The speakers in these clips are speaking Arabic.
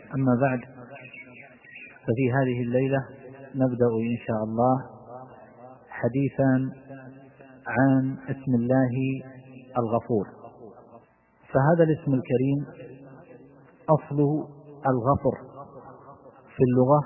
أما بعد، ففي هذه الليلة نبدأ إن شاء الله حديثا عن اسم الله الغفور. فهذا الاسم الكريم أصله الغفر في اللغة،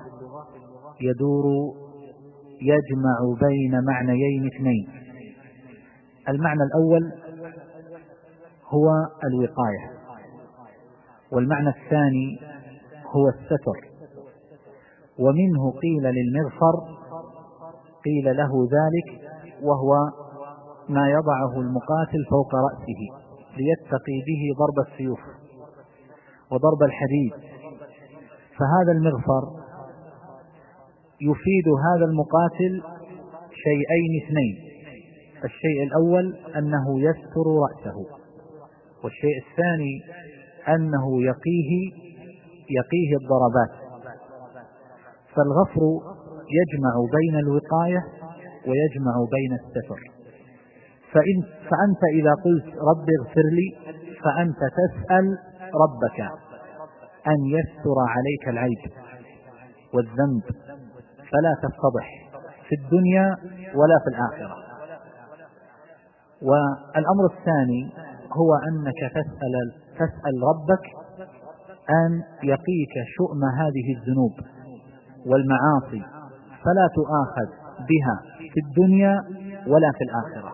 يجمع بين معنيين اثنين. المعنى الأول هو الوقاية، والمعنى الثاني هو الستر. ومنه قيل للمغفر قيل له ذلك، وهو ما يضعه المقاتل فوق رأسه ليتقي به ضرب السيوف وضرب الحديد. فهذا المغفر يفيد هذا المقاتل شيئين اثنين: الشيء الأول أنه يستر رأسه، والشيء الثاني أنه يقيه الضربات. فالغفر يجمع بين الوقاية ويجمع بين الستر. فأنت إذا قلت رب اغفر لي فأنت تسأل ربك أن يستر عليك العيب والذنب، فلا تفتضح في الدنيا ولا في الآخرة. والأمر الثاني هو أنك تسأل ربك أن يقيك شؤم هذه الذنوب والمعاصي، فلا تؤاخذ بها في الدنيا ولا في الآخرة.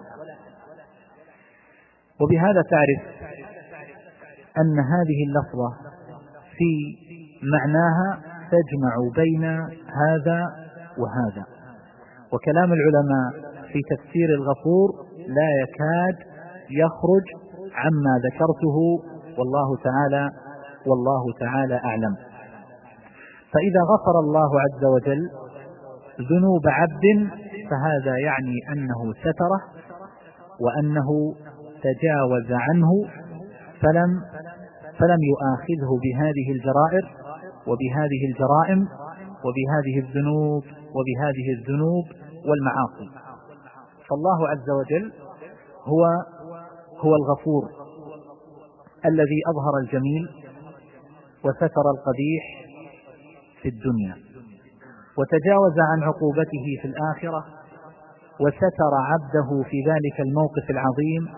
وبهذا تعرف أن هذه اللفظة في معناها تجمع بين هذا وهذا. وكلام العلماء في تفسير الغفور لا يكاد يخرج عما ذكرته، والله تعالى أعلم. فإذا غفر الله عز وجل ذنوب عبد فهذا يعني أنه ستره وأنه تجاوز عنه، فلم يؤاخذه بهذه الجرائر وبهذه الجرائم وبهذه الذنوب والمعاصي. فالله عز وجل هو الغفور الذي أظهر الجميل وستر القبيح في الدنيا، وتجاوز عن عقوبته في الآخرة، وستر عبده في ذلك الموقف العظيم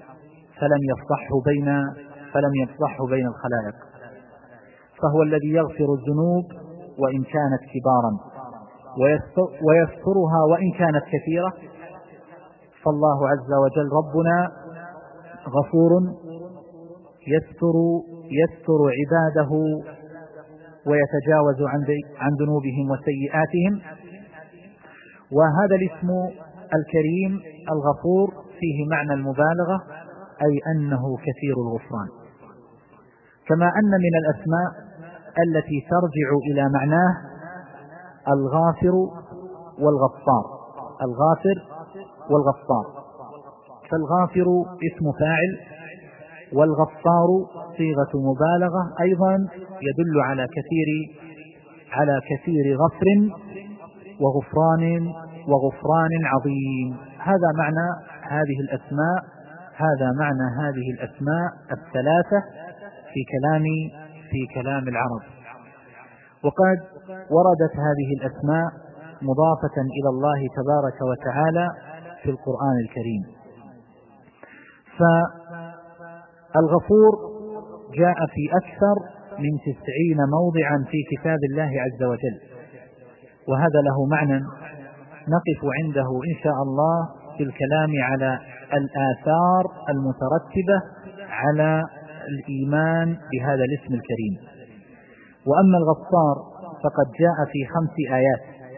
فلم يفضحه بين الخلائق. فهو الذي يغفر الذنوب وإن كانت كبارا ويسترها وإن كانت كثيرة. فالله عز وجل ربنا غفور يستر عباده ويتجاوز عن ذنوبهم وسيئاتهم. وهذا الاسم الكريم الغفور فيه معنى المبالغة، أي أنه كثير الغفران. كما أن من الأسماء التي ترجع إلى معناه الغافر والغفار. فالغافر اسم فاعل، والغفار صيغة مبالغة أيضا يدل على كثير غفر وغفران عظيم. هذا معنى هذه الأسماء الثلاثة في كلام العرب. وقد وردت هذه الأسماء مضافة إلى الله تبارك وتعالى في القرآن الكريم. فالغفور جاء في أكثر من 90 موضعا في كتاب الله عز وجل، وهذا له معنى نقف عنده إن شاء الله في الكلام على الآثار المترتبة على الإيمان بهذا الاسم الكريم. وأما الغفار فقد جاء في 5 آيات.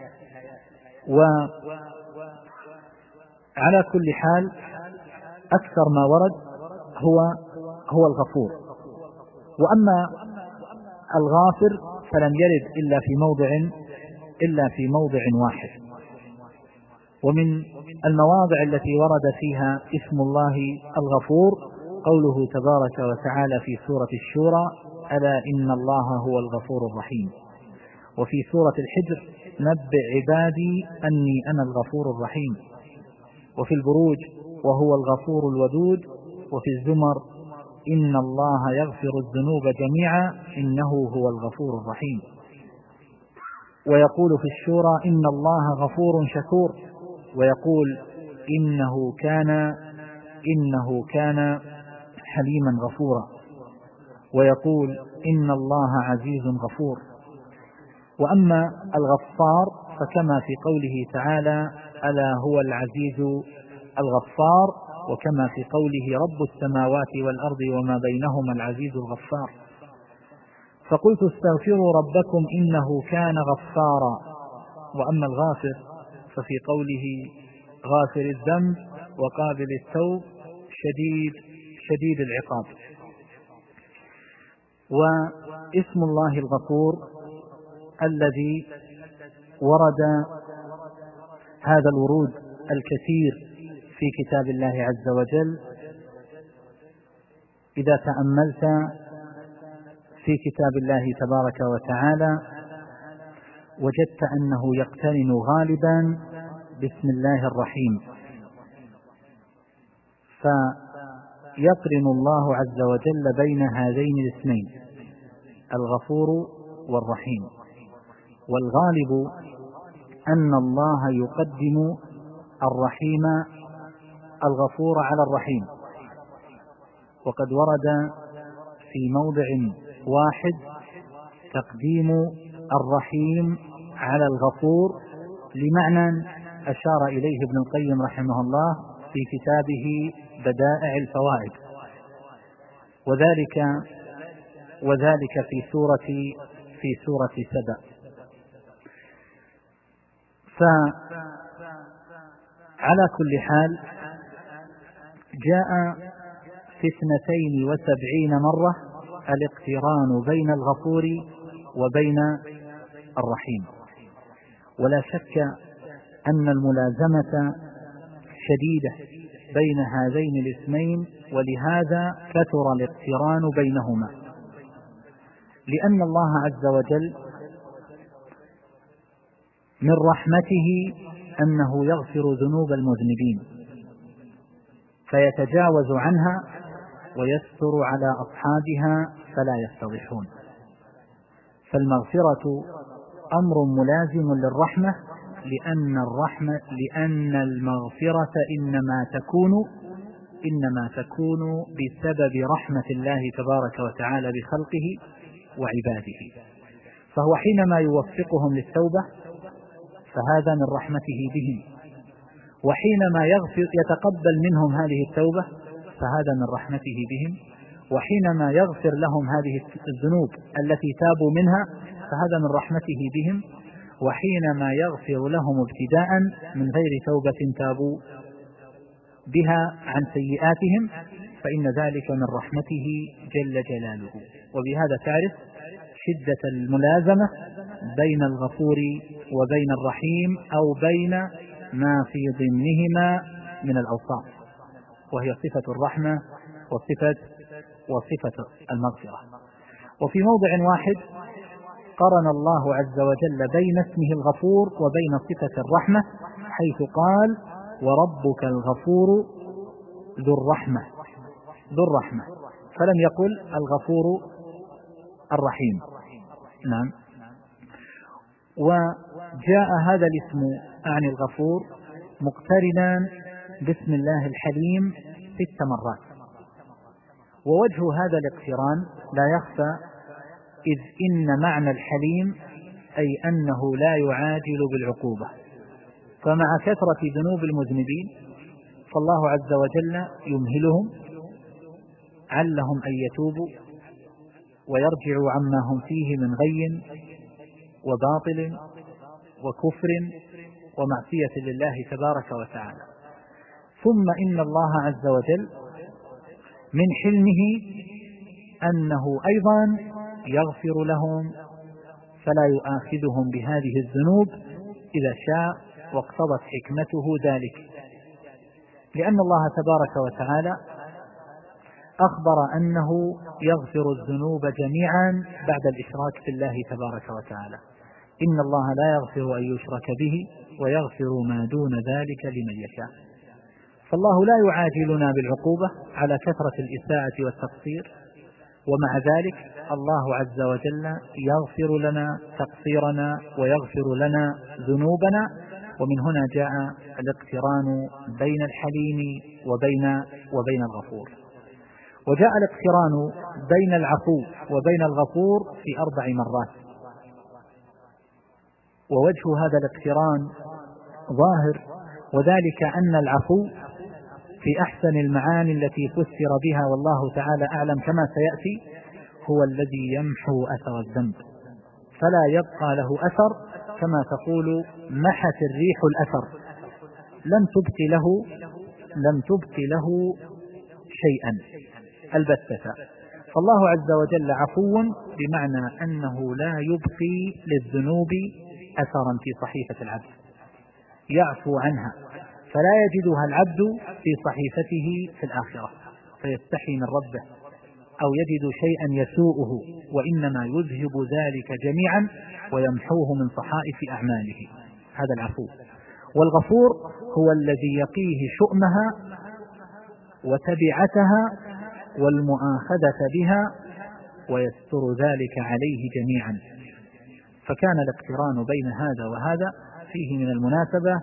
وعلى كل حال أكثر ما ورد هو الغفور. وأما الغافر فلم يرد إلا في موضع واحد. ومن المواضع التي ورد فيها اسم الله الغفور قوله تبارك وتعالى في سورة الشورى: ألا إن الله هو الغفور الرحيم. وفي سورة الحجر: نبئ عبادي أني أنا الغفور الرحيم. وفي البروج: وهو الغفور الودود. وفي الزمر: إن الله يغفر الذنوب جميعا إنه هو الغفور الرحيم. ويقول في الشورى إن الله غفور شكور، ويقول إنه كان حليما غفورا، ويقول إن الله عزيز غفور. وأما الغفار فكما في قوله تعالى ألا هو العزيز الغفار، وكما في قوله رب السماوات والأرض وما بينهما العزيز الغفار. فقلت استغفروا ربكم إنه كان غفارا. وأما الغافر ففي قوله غافر الذنب وقابل التوب شديد العقاب. واسم الله الغفور الذي ورد هذا الورود الكثير في كتاب الله عز وجل، إذا تأملت في كتاب الله تبارك وتعالى وجدت أنه يقترن غالبا بسم الله الرحيم، فيقرن الله عز وجل بين هذين الاسمين الغفور والرحيم. والغالب أن الله يقدم الغفور على الرحيم، وقد ورد في موضع واحد تقديم الرحيم على الغفور لمعنى أشار إليه ابن القيم رحمه الله في كتابه بدائع الفوائد، وذلك في سورة سبأ. فعلى كل حال جاء في 72 مرة الاقتران بين الغفور وبين الرحيم، ولا شك أن الملازمة شديدة بين هذين الاسمين، ولهذا كثر الاقتران بينهما، لأن الله عز وجل من رحمته أنه يغفر ذنوب المذنبين فيتجاوز عنها ويستر على أصحابها فلا يفتضحون. فالمغفرة أمر ملازم للرحمة، لأن المغفرة إنما تكون بسبب رحمة الله تبارك وتعالى بخلقه وعباده. فهو حينما يوفقهم للتوبة فهذا من رحمته بهم، وحينما يتقبل منهم هذه التوبة فهذا من رحمته بهم، وحينما يغفر لهم هذه الذنوب التي تابوا منها فهذا من رحمته بهم، وحينما يغفر لهم ابتداء من غير توبة تابوا بها عن سيئاتهم فإن ذلك من رحمته جل جلاله. وبهذا تعرف شدة الملازمة بين الغفور وبين الرحيم، أو بين ما في ضمنهما من الأوصاف، وهي صفة الرحمة وصفة المغفرة. وفي موضع واحد قرن الله عز وجل بين اسمه الغفور وبين صفة الرحمة، حيث قال وربك الغفور ذو الرحمة، فلم يقل الغفور الرحيم. نعم. وجاء هذا الاسم عن الغفور مقترنا باسم الله الحليم 6 مرات، ووجه هذا الاقتران لا يخفى، إذ إن معنى الحليم أي أنه لا يعاجل بالعقوبة. فمع كثرة ذنوب المذنبين فالله عز وجل يمهلهم علهم أن يتوبوا ويرجعوا عما هم فيه من غي وباطل وكفر ومعصية لله تبارك وتعالى. ثم إن الله عز وجل من حلمه أنه أيضا يغفر لهم فلا يؤاخذهم بهذه الذنوب إذا شاء واقتضت حكمته ذلك، لأن الله تبارك وتعالى أخبر أنه يغفر الذنوب جميعا بعد الإشراك بالله تبارك وتعالى. إن الله لا يغفر أن يشرك به ويغفر ما دون ذلك لمن يشاء. فالله لا يعاجلنا بالعقوبة على كثرة الإساءة والتقصير، ومع ذلك الله عز وجل يغفر لنا تقصيرنا ويغفر لنا ذنوبنا. ومن هنا جاء الاقتران بين الحليم وبين الغفور. وجاء الاقتران بين العفو وبين الغفور في 4 مرات، ووجه هذا الاقتران ظاهر، وذلك أن العفو في أحسن المعاني التي فسر بها والله تعالى أعلم كما سيأتي هو الذي يمحو أثر الذنب فلا يبقى له أثر، كما تقول محت الريح الأثر، لم تبق له شيئا البتة. فالله عز وجل عفو بمعنى أنه لا يبقي للذنوب أثرا في صحيفة العبد، يعفو عنها فلا يجدها العبد في صحيفته في الآخرة فيستحي من ربه أو يجد شيئا يسوءه، وإنما يذهب ذلك جميعا ويمحوه من صحائف أعماله. هذا العفو. والغفور هو الذي يقيه شؤمها وتبعتها والمؤاخذة بها ويستر ذلك عليه جميعا. فكان الاقتران بين هذا وهذا فيه من المناسبة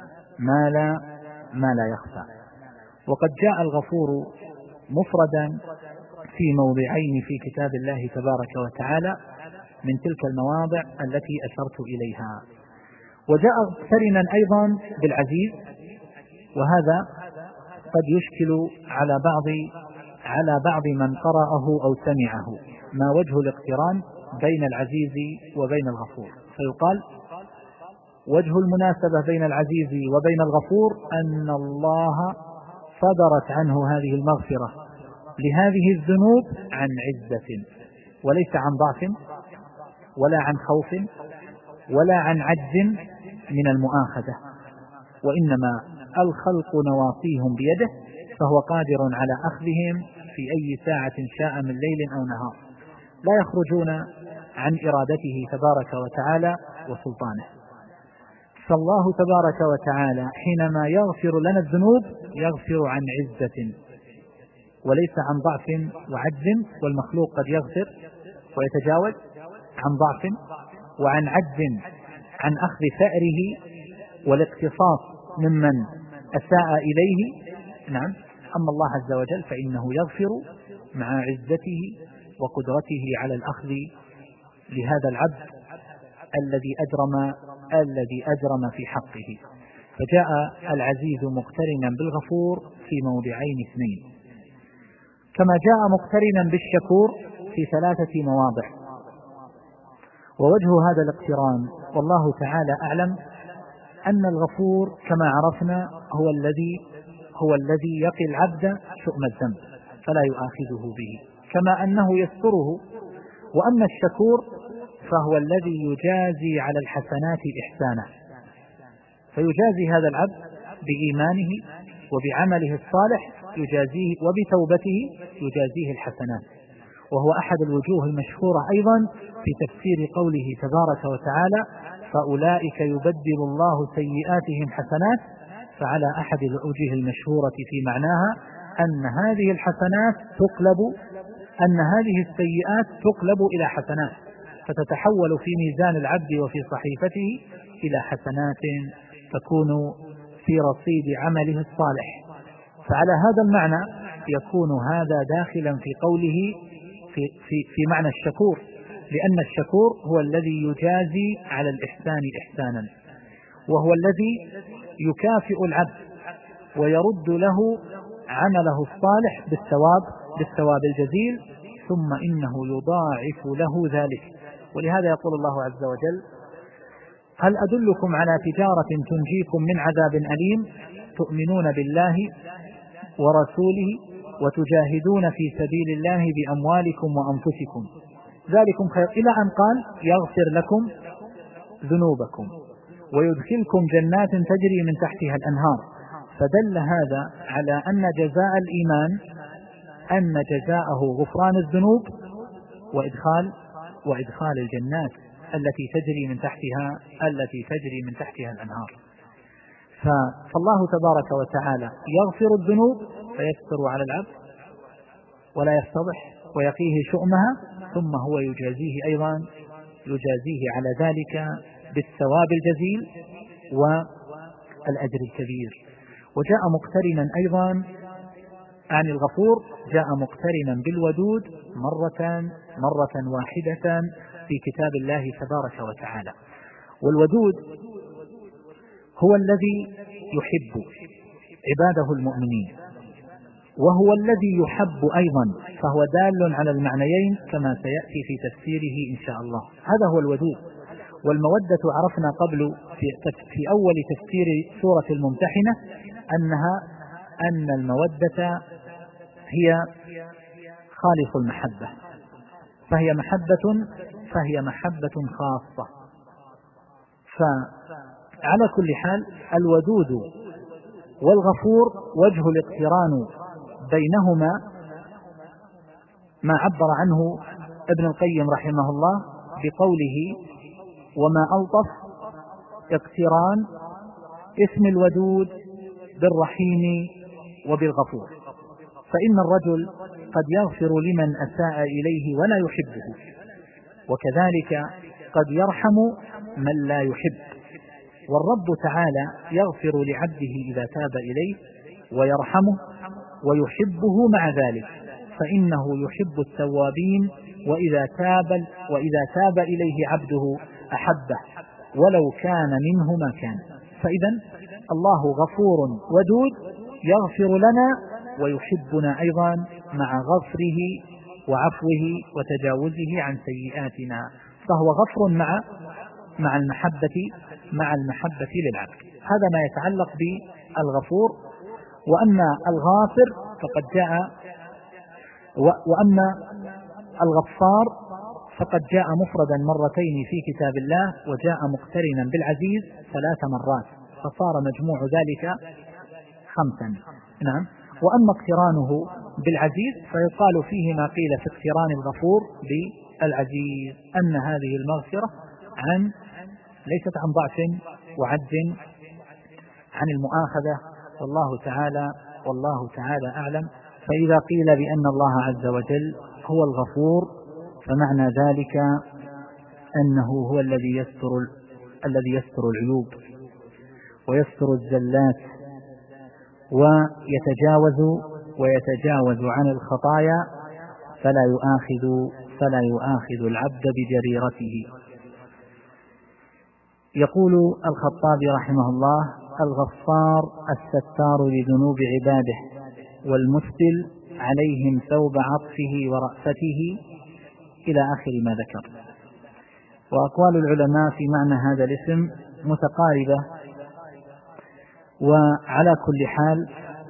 ما لا يخفى. وقد جاء الغفور مفردا في موضعين في كتاب الله تبارك وتعالى من تلك المواضع التي أشرت إليها، وجاء مقترنا أيضا بالعزيز، وهذا قد يشكل على بعض من قرأه أو سمعه ما وجه الاقتران بين العزيز وبين الغفور. فيقال وجه المناسبة بين العزيز وبين الغفور أن الله صدرت عنه هذه المغفرة لهذه الذنوب عن عزة، وليس عن ضعف ولا عن خوف ولا عن عجز من المؤاخذة، وإنما الخلق نواصيهم بيده فهو قادر على أخذهم في أي ساعة شاء من ليل أو نهار، لا يخرجون عن إرادته تبارك وتعالى وسلطانه. فالله تبارك وتعالى حينما يغفر لنا الذنوب يغفر عن عزة وليس عن ضعف وعجز، والمخلوق قد يغفر ويتجاوز عن ضعف وعن عجز عن أخذ ثأره والاقتصاص ممن أساء إليه. نعم. أما الله عز وجل فإنه يغفر مع عزته وقدرته على الأخذ لهذا العبد الذي أجرم في حقه. فجاء العزيز مقترنا بالغفور في موضعين 2، كما جاء مقترنا بالشكور في 3 مواضع. ووجه هذا الاقتران والله تعالى أعلم أن الغفور كما عرفنا هو الذي يقي العبد شؤم الذنب فلا يؤاخذه به، كما أنه يستره. وأما الشكور فهو الذي يجازي على الحسنات إحسانا، فيجازي هذا العبد بإيمانه وبعمله الصالح يجازيه، وبتوبته يجازيه الحسنات. وهو أحد الوجوه المشهورة أيضا في تفسير قوله تبارك وتعالى فأولئك يبدل الله سيئاتهم حسنات. فعلى أحد الوجوه المشهورة في معناها أن هذه السيئات تقلب إلى حسنات، فتتحول في ميزان العبد وفي صحيفته إلى حسنات تكون في رصيد عمله الصالح. فعلى هذا المعنى يكون هذا داخلا في قوله في معنى الشكور، لأن الشكور هو الذي يجازي على الإحسان إحسانا، وهو الذي يكافئ العبد ويرد له عمله الصالح بالثواب الجزيل، ثم إنه يضاعف له ذلك. ولهذا يقول الله عز وجل هل أدلكم على تجارة تنجيكم من عذاب أليم تؤمنون بالله ورسوله وتجاهدون في سبيل الله بأموالكم وأنفسكم ذلكم خير، إلى أن قال يغفر لكم ذنوبكم ويدخلكم جنات تجري من تحتها الأنهار. فدل هذا على أن جزاء الإيمان أن جزاءه غفران الذنوب وإدخال الجنات التي تجري من تحتها الأنهار. فالله تبارك وتعالى يغفر الذنوب فيستر على العبد ولا يفتضح ويقيه شؤمها، ثم هو يجازيه أيضا، يجازيه على ذلك بالثواب الجزيل والأجر الكبير. وجاء مقترنا أيضا عن الغفور، جاء مقترنا بالودود مرة واحدة في كتاب الله تبارك وتعالى. والودود هو الذي يحب عباده المؤمنين، وهو الذي يحب أيضا، فهو دال على المعنيين كما سيأتي في تفسيره إن شاء الله. هذا هو الودود. والمودة عرفنا قبل في أول تفسير سورة الممتحنة أن المودة هي خالص المحبة، فهي محبة خاصة. فعلى كل حال الودود والغفور وجه الاقتران بينهما ما عبر عنه ابن القيم رحمه الله بقوله: وما ألطف اقتران اسم الودود بالرحيم وبالغفور، فإن الرجل قد يغفر لمن أساء إليه ولا يحبه، وكذلك قد يرحم من لا يحب. والرب تعالى يغفر لعبده إذا تاب إليه ويرحمه ويحبه مع ذلك، فإنه يحب التوابين، وإذا تاب إليه عبده أحبه ولو كان منه ما كان. فإذا الله غفور ودود يغفر لنا ويحبنا أيضا مع غفره وعفوه وتجاوزه عن سيئاتنا، فهو غفر مع المحبة للعبد. هذا ما يتعلق بالغفور. وأما الغافر فقد جاء، وأما الغفار فقد جاء مفردا مرتين في كتاب الله، وجاء مقترنا بالعزيز 3 مرات، فصار مجموع ذلك 5. نعم. وأما اقترانه بالعزيز فيقال فيه ما قيل في اقتران الغفور بالعزيز، أن هذه المغفرة ليست عن ضعف وعجز، عن المؤاخذة، والله تعالى أعلم. فإذا قيل بأن الله عز وجل هو الغفور فمعنى ذلك أنه هو الذي يستر العيوب ويستر الزلات ويتجاوز عن الخطايا، فلا يؤاخذ العبد بجريرته. يقول الخطابي رحمه الله: الغفار الستار لذنوب عباده والمسبل عليهم ثوب عطفه ورأفته، إلى آخر ما ذكر. وأقوال العلماء في معنى هذا الاسم متقاربة. وعلى كل حال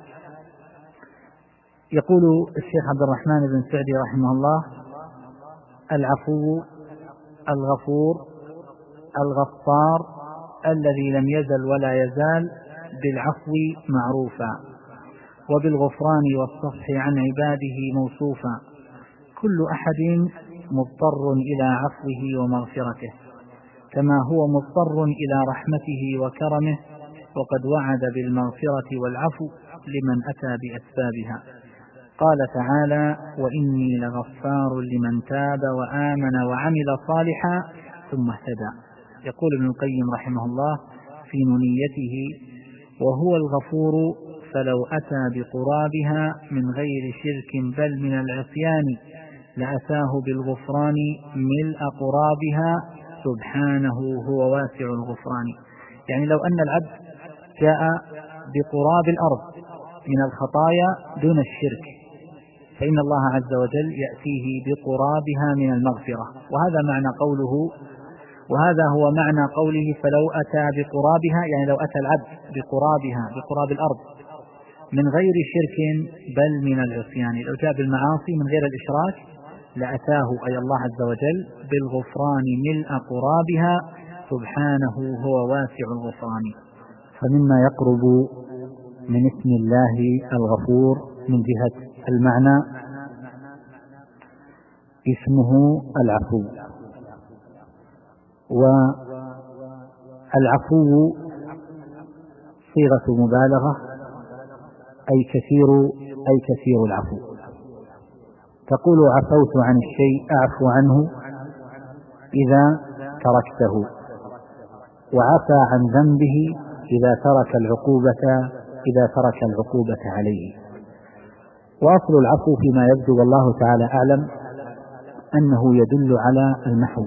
يقول الشيخ عبد الرحمن بن سعدي رحمه الله: العفو الغفور الغفار الذي لم يزل ولا يزال بالعفو معروفا، وبالغفران والصفح عن عباده موصوفا، كل أحد مضطر إلى عفوه ومغفرته، كما هو مضطر إلى رحمته وكرمه، وقد وعد بالمغفرة والعفو لمن أتى بأسبابها. قال تعالى: وإني لغفار لمن تاب وآمن وعمل صالحا ثم اهتدى. يقول ابن القيم رحمه الله في نونيته: وهو الغفور فلو أتى بقرابها من غير شرك بل من العصيان لأتاه بالغفران ملء قرابها سبحانه هو واسع الغفران. يعني لو أن العبد جاء بقراب الأرض من الخطايا دون الشرك فإن الله عز وجل يأتيه بقرابها من المغفرة. وهذا هو معنى قوله فلو أتى بقرابها، يعني لو أتى العبد بقراب الأرض من غير شرك بل من العصيان، لو جاء بالمعاصي من غير الإشراك لأتاه أي الله عز وجل بالغفران ملء قرابها سبحانه هو واسع الغفران. فمما يقرب من اسم الله الغفور من جهة المعنى اسمه العفو. والعفو صيغة مبالغة أي كثير العفو. تقول عفوت عن الشيء أعفو عنه إذا تركته، وعفى عن ذنبه إذا ترك العقوبة عليه. وأصل العفو فيما يبدو والله تعالى أعلم أنه يدل على المحو،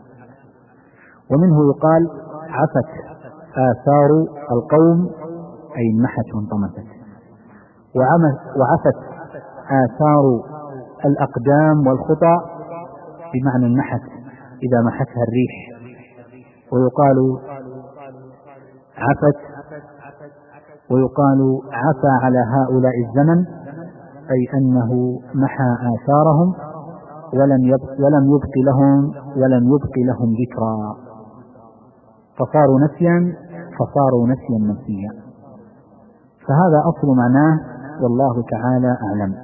ومنه يقال عفت آثار القوم أي انمحت وانطمست، وعفت آثار الأقدام والخطى بمعنى انمحت إذا محتها الريح. ويقال عفى على هؤلاء الزمن أي أنه محى آثارهم ولم يبق لهم ذكرى، فصاروا نسيا منسيا. فهذا أصل معناه والله تعالى أعلم.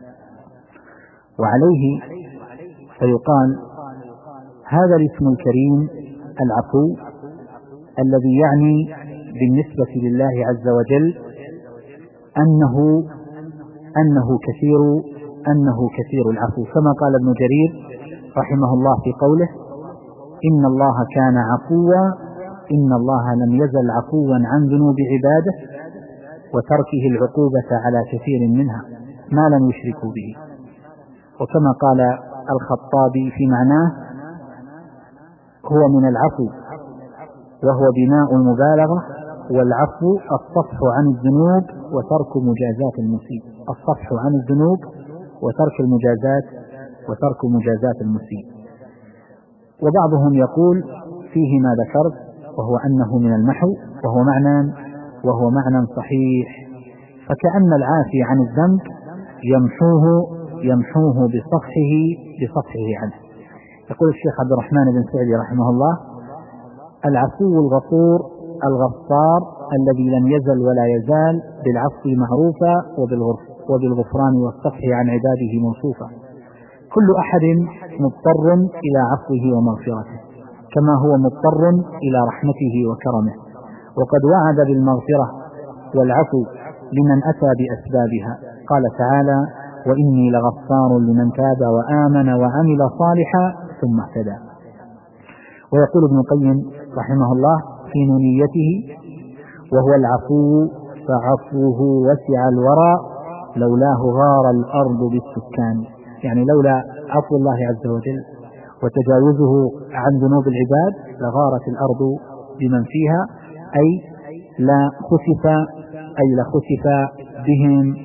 وعليه فيقال هذا الاسم الكريم العفو الذي يعني بالنسبة لله عز وجل أنه كثير العفو، كما قال ابن جرير رحمه الله في قوله إن الله كان عفوا، إن الله لم يزل عفوا عن ذنوب عباده وتركه العقوبة على كثير منها ما لم يشركوا به. وكما قال الخطابي في معناه هو من العفو وهو بناء المبالغة، والعفو الصفح عن الذنوب وترك مجازات المسيء، الصفح عن الذنوب وترك مجازات المسيء. وبعضهم يقول فيه ما ذكرت وهو أنه من المحو، وهو معنى صحيح، فكأن العافي عن الذنب يمحوه بصفحه عنه. يقول الشيخ عبد الرحمن بن سعدي رحمه الله العفو الغفور الغفار الذي لم يزل ولا يزال بالعفو معروفا وبالغفران والصفح عن عباده موصوفا. كل أحد مضطر إلى عفوه ومغفرته كما هو مضطر إلى رحمته وكرمه، وقد وعد بالمغفرة والعفو لمن أتى بأسبابها. قال تعالى وإني لغفار لمن تاب وآمن وعمل صالحا ثم اهتدى. ويقول ابن القيم رحمه الله في نونيته وهو العفو فعفوه وسع الورى لولاه غار الأرض بالسكان، يعني لولا عفو الله عز وجل وتجاوزه عن ذنوب العباد لغارت الأرض بمن فيها، أي لخسف بهم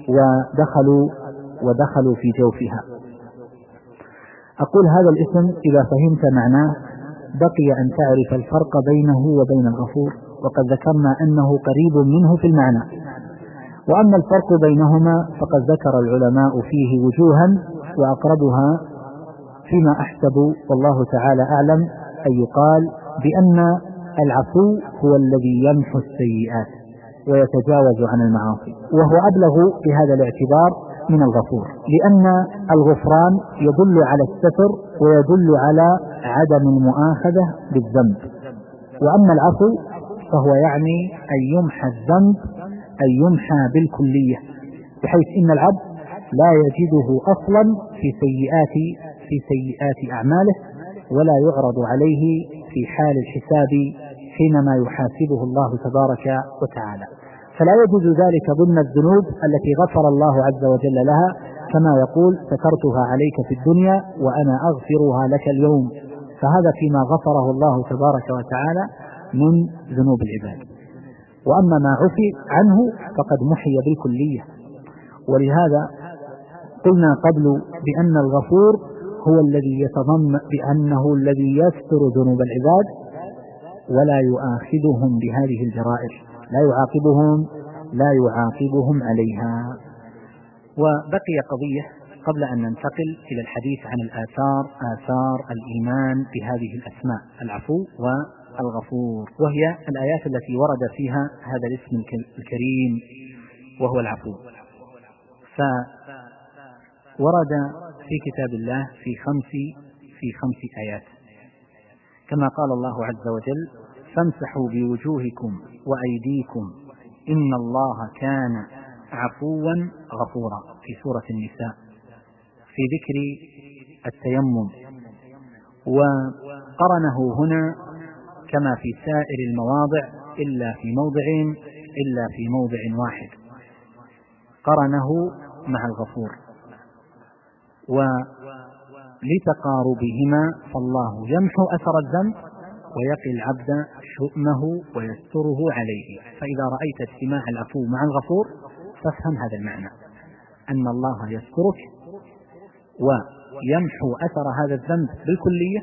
ودخلوا في جوفها. أقول هذا الاسم إذا فهمت معناه بقي أن تعرف الفرق بينه وبين الغفور، وقد ذكرنا أنه قريب منه في المعنى. وأما الفرق بينهما فقد ذكر العلماء فيه وجوها، وأقربها فيما أحسب والله تعالى أعلم أن يقال بأن العفو هو الذي يمحو السيئات ويتجاوز عن المعاصي، وهو أبلغ بهذا الاعتبار من الغفور، لأن الغفران يدل على الستر ويدل على عدم المؤاخذة بالذنب، وأما العفو فهو يعني أن يمحى الذنب، أن يمحى بالكلية، بحيث إن العبد لا يجده أصلا في سيئات أعماله ولا يعرض عليه في حال الحساب حينما يحاسبه الله تبارك وتعالى. فلا يجوز ذلك ضمن الذنوب التي غفر الله عز وجل لها، كما يقول سترتها عليك في الدنيا وأنا أغفرها لك اليوم، فهذا فيما غفره الله تبارك وتعالى من ذنوب العباد. وأما ما عفي عنه فقد محي بالكلية. ولهذا قلنا قبل بأن الغفور هو الذي يتضمن بأنه الذي يستر ذنوب العباد ولا يؤاخذهم بهذه الجرائر، لا يعاقبهم عليها. وبقي قضية قبل أن ننتقل إلى الحديث عن آثار الإيمان بهذه الأسماء العفو والغفور، وهي الآيات التي ورد فيها هذا الاسم الكريم وهو العفو. فورد في كتاب الله في خمس آيات، كما قال الله عز وجل فامسحوا بوجوهكم وأيديكم إن الله كان عفوا غفورا في سورة النساء في ذكر التيمم، وقرنه هنا كما في سائر المواضع إلا في موضع واحد قرنه مع الغفور، ولتقاربهما فالله يمحو أثر الذنب ويقي العبد شؤمه ويستره عليه. فإذا رأيت اجتماع العفو مع الغفور فافهم هذا المعنى، أن الله يسترك ويمحو أثر هذا الذنب بالكلية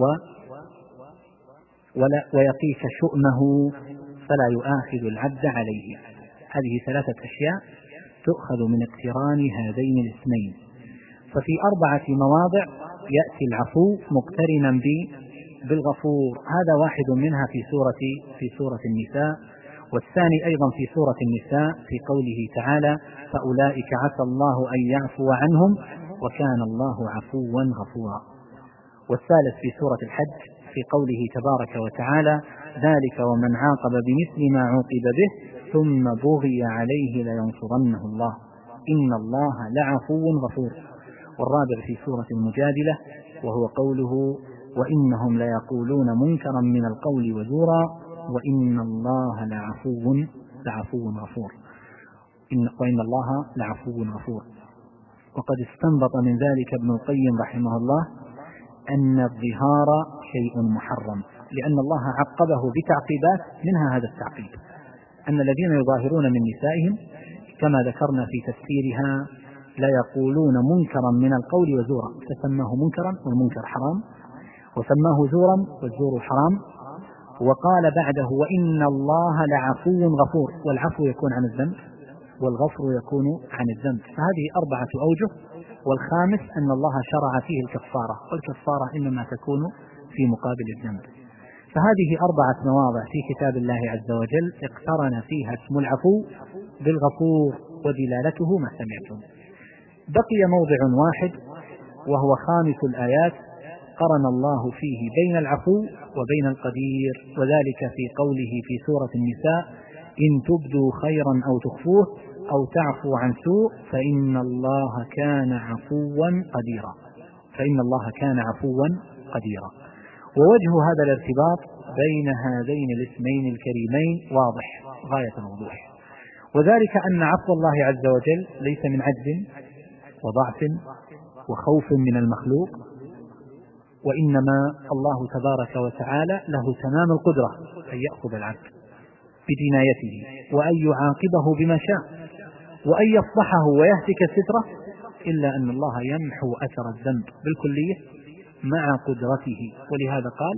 ويقيك شؤمه فلا يؤاخذ العبد عليه. هذه ثلاثة أشياء تؤخذ من اقتران هذين الاسمين. ففي 4 مواضع يأتي العفو مقترنا بالغفور، هذا واحد منها في سورة النساء، والثاني أيضا في سورة النساء في قوله تعالى فأولئك عسى الله أن يعفو عنهم وكان الله عفوا غفورا، والثالث في سورة الحج في قوله تبارك وتعالى ذلك ومن عاقب بمثل ما عوقب به ثم بغي عليه لينصرنه الله إن الله لعفو غفور، والرابع في سورة المجادلة وهو قوله وإنهم ليقولون منكرا من القول وزورا وإن الله لعفو غفور وإن الله لعفو غفور. وقد استنبط من ذلك ابن القيم رحمه الله أن الظهار شيء محرم، لأن الله عقبه بتعقيبات منها هذا التعقيب، أن الذين يظاهرون من نسائهم كما ذكرنا في تفسيرها لا يقولون منكرا من القول وزورا، فسماه منكرا والمنكر حرام، وسماه زورا والزور حرام، وقال بعده وإن الله لعفو غفور، والعفو يكون عن الذنب والغفر يكون عن الذنب. فهذه 4 أوجه، والخامس أن الله شرع فيه الكفارة، والكفارة إنما تكون في مقابل الذنب. فهذه 4 مواضع في كتاب الله عز وجل اقترن فيها اسم العفو بالغفور ودلالته ما سمعتم. بقي موضع واحد وهو خامس الآيات قرن الله فيه بين العفو وبين القدير، وذلك في قوله في سورة النساء إن تبدوا خيرا أو تخفوه أو تعفو عن سوء فإن الله كان عفوا قديرا. ووجه هذا الارتباط بين هذين الاسمين الكريمين واضح غاية الوضوح، وذلك أن عفو الله عز وجل ليس من عجز وضعف وخوف من المخلوق، وإنما الله تبارك وتعالى له تمام القدرة أن يأخذ العبد بدنايته وأن يعاقبه بما شاء وأن يفضحه ويهتك ستره، إلا أن الله يمحو أثر الذنب بالكلية مع قدرته، ولهذا قال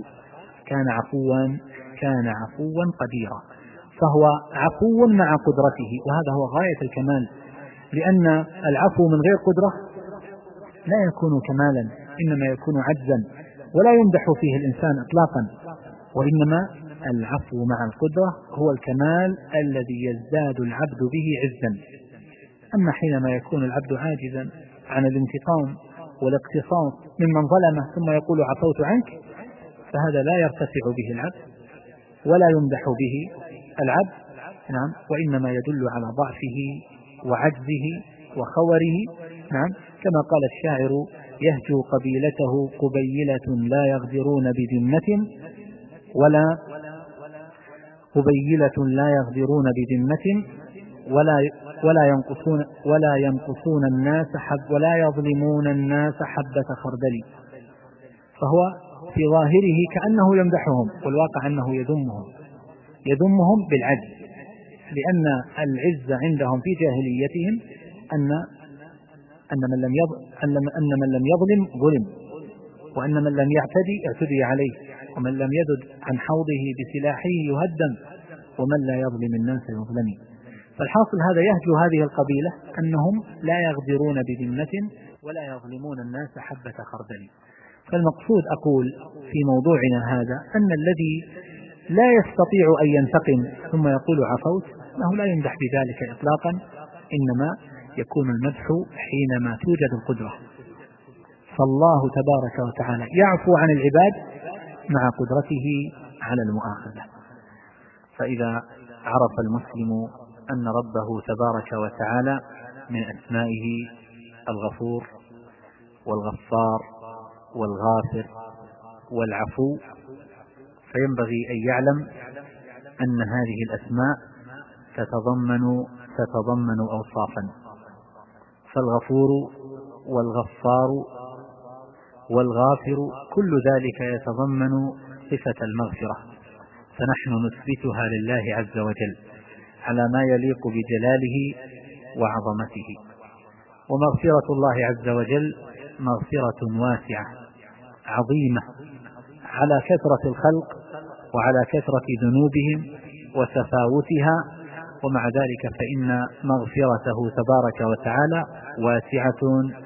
كان عفوا قديرا، فهو عفو مع قدرته، وهذا هو غاية الكمال، لأن العفو من غير قدرة لا يكون كمالا، إنما يكون عجزا ولا يمدح فيه الإنسان إطلاقا، وإنما العفو مع القدرة هو الكمال الذي يزداد العبد به عزا. أما حينما يكون العبد عاجزا عن الانتقام والاقتصاص ممن ظلمه ثم يقول عفوت عنك، فهذا لا يرتفع به العبد ولا يمدح به العبد، نعم، وإنما يدل على ضعفه وعجزه وخوره، نعم، كما قال الشاعر يهجو قبيلته قبيلة لا يغدرون بذمة ولا ينقصون الناس ولا يظلمون الناس حبة خردل. فهو في ظاهره كأنه يمدحهم، والواقع أنه يذمهم بالعجز، لأن العز عندهم في جاهليتهم أن من لم يظلم ظلم، وأن من لم اعتدي عليه، ومن لم يذد عن حوضه بسلاحه يهدم، ومن لا يظلم الناس يظلم. فالحاصل هذا يهجو هذه القبيلة أنهم لا يغدرون بذمة ولا يظلمون الناس حبة خردل. فالمقصود أقول في موضوعنا هذا أن الذي لا يستطيع أن ينتقم ثم يقول عفوت أنه لا يمدح بذلك إطلاقا، إنما يكون المدح حينما توجد القدرة. فالله تبارك وتعالى يعفو عن العباد مع قدرته على المؤاخذة. فإذا عرف المسلم أن ربه تبارك وتعالى من أسمائه الغفور والغفار والغافر والعفو، فينبغي أن يعلم أن هذه الأسماء تتضمن أوصافا، فالغفور والغفار والغافر كل ذلك يتضمن صفة المغفرة، فنحن نثبتها لله عز وجل على ما يليق بجلاله وعظمته. ومغفرة الله عز وجل مغفرة واسعة عظيمة على كثرة الخلق وعلى كثرة ذنوبهم وتفاوتها، ومع ذلك فإن مغفرته تبارك وتعالى واسعة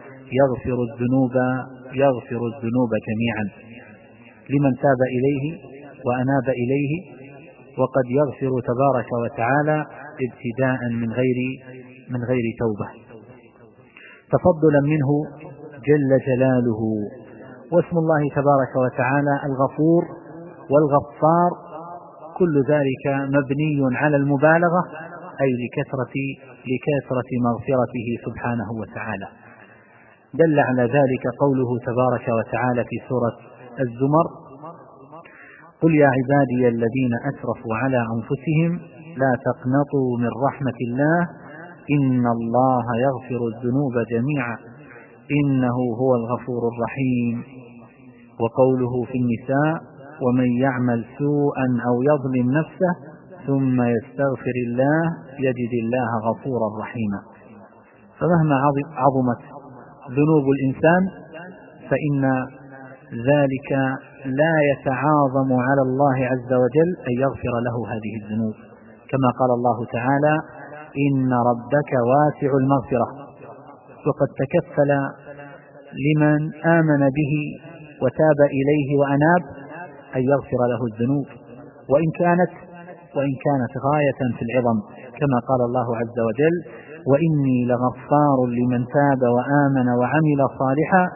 يغفر الذنوب جميعا لمن تاب إليه وأناب إليه، وقد يغفر تبارك وتعالى ابتداء من غير توبة تفضلا منه جل جلاله. واسم الله تبارك وتعالى الغفور والغفار كل ذلك مبني على المبالغة، أي لكثرة مغفرته سبحانه وتعالى. دل على ذلك قوله تبارك وتعالى في سورة الزمر: قل يا عبادي الذين أسرفوا على أنفسهم لا تقنطوا من رحمة الله إن الله يغفر الذنوب جميعا إنه هو الغفور الرحيم. وقوله في النساء: ومن يعمل سوءا أو يظلم نفسه ثم يستغفر الله يجد الله غفورا رحيما. فمهما عظمت ذنوب الإنسان فإن ذلك لا يتعاظم على الله عز وجل أن يغفر له هذه الذنوب، كما قال الله تعالى: إن ربك واسع المغفرة. وقد تكفل لمن آمن به وتاب إليه وأناب أن يغفر له الذنوب، وإن كانت غاية في العظم، كما قال الله عز وجل: وإني لغفار لمن تاب وآمن وعمل صالحا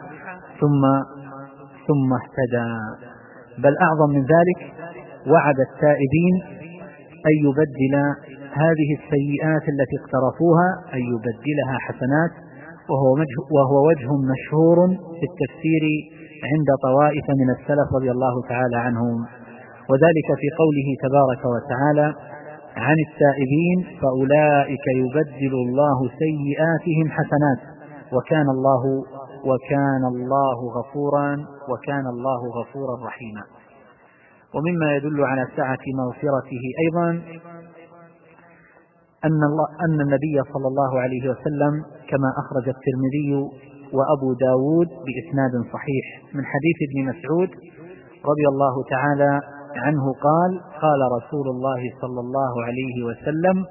ثم اهتدى. بل أعظم من ذلك، وعد التائبين أن يبدل هذه السيئات التي اقترفوها أن يبدلها حسنات، وهو وجه مشهور في التفسير عند طوائف من السلف رضي الله تعالى عنهم، وذلك في قوله تبارك وتعالى عن التائبين: فأولئك يبدل الله سيئاتهم حسنات وكان الله غفورا رحيما. ومما يدل على سعة مغفرته أيضا أن النبي صلى الله عليه وسلم كما أخرج الترمذي وأبو داود بإسناد صحيح من حديث ابن مسعود رضي الله تعالى عنه قال: قال رسول الله صلى الله عليه وسلم: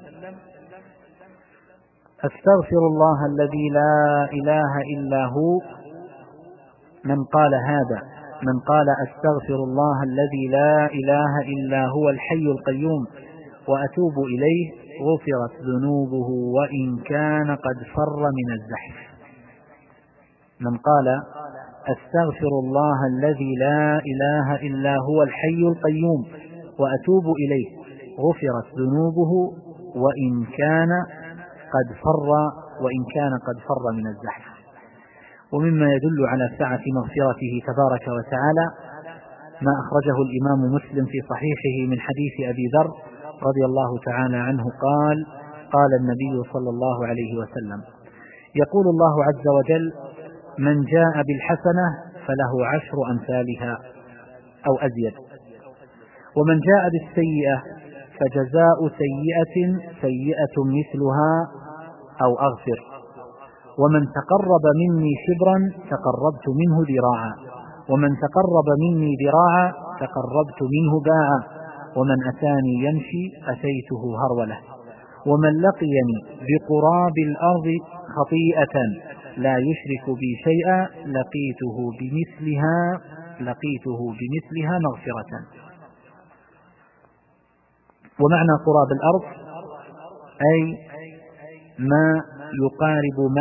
أستغفر الله الذي لا إله إلا هو. من قال أستغفر الله الذي لا إله إلا هو الحي القيوم وأتوب إليه غفرت ذنوبه وإن كان قد فر من الزحف. من قال أستغفر الله الذي لا إله إلا هو الحي القيوم وأتوب إليه غفرت ذنوبه وإن كان قد فر من الزحف. ومما يدل على سعة مغفرته تبارك وتعالى ما أخرجه الإمام مسلم في صحيحه من حديث أبي ذر رضي الله تعالى عنه قال: قال النبي صلى الله عليه وسلم: يقول الله عز وجل: من جاء بالحسنة فله 10 أمثالها أو أزيد، ومن جاء بالسيئة فجزاء سيئة مثلها أو أغفر، ومن تقرب مني شبرا تقربت منه ذراعا، ومن تقرب مني ذراعا تقربت منه باعا، ومن أتاني يمشي أتيته هرولة، ومن لقيني بقراب الأرض خطيئة لا يشرك بي شيئا لقيته بمثلها مغفرة. ومعنى قراب الأرض أي ما يقارب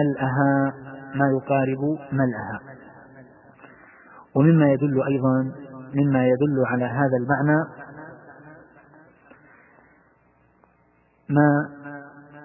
ملأها. ومما يدل على هذا المعنى ما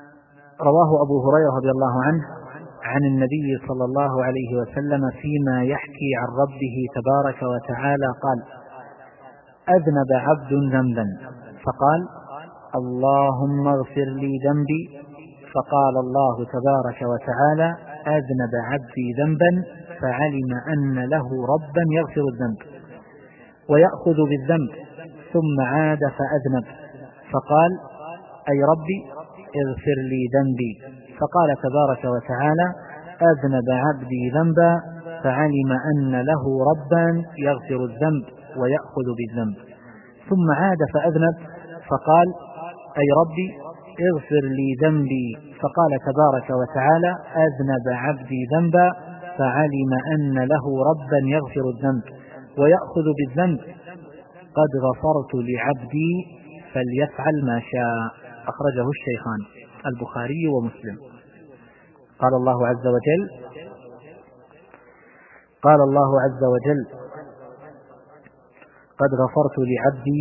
رواه أبو هريرة رضي الله عنه عن النبي صلى الله عليه وسلم فيما يحكي عن ربه تبارك وتعالى قال: أذنب عبد ذنبا فقال: اللهم اغفر لي ذنبي، فقال الله تبارك وتعالى: أذنب عبدي ذنبا فعلم أن له ربا يغفر الذنب ويأخذ بالذنب، ثم عاد فأذنب فقال: أي ربي اغفر لي ذنبي، فقال تبارك وتعالى: أذنب عبدي ذنبا فعلم أن له ربا يغفر الذنب ويأخذ بالذنب، ثم عاد فأذنب فقال: أي ربي اغفر لي ذنبي، فقال تبارك وتعالى: أذنب عبدي ذنبا فعلم أن له ربا يغفر الذنب ويأخذ بالذنب، قد غفرت لعبدي فليفعل ما شاء. أخرجه الشيخان البخاري ومسلم. قال الله عز وجل: قد غفرت لعبدي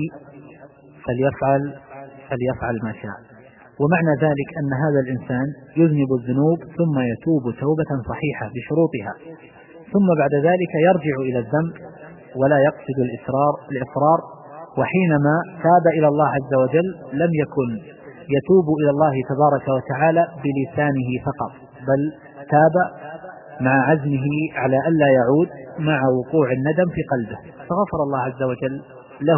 فليفعل ما شاء. ومعنى ذلك أن هذا الإنسان يذنب الذنوب ثم يتوب توبة صحيحة بشروطها، ثم بعد ذلك يرجع إلى الذنب ولا يقصد الإصرار، وحينما تاب إلى الله عز وجل لم يكن يتوب إلى الله تبارك وتعالى بلسانه فقط، بل تاب مع عزمه على ألا يعود مع وقوع الندم في قلبه، فغفر الله عز وجل له.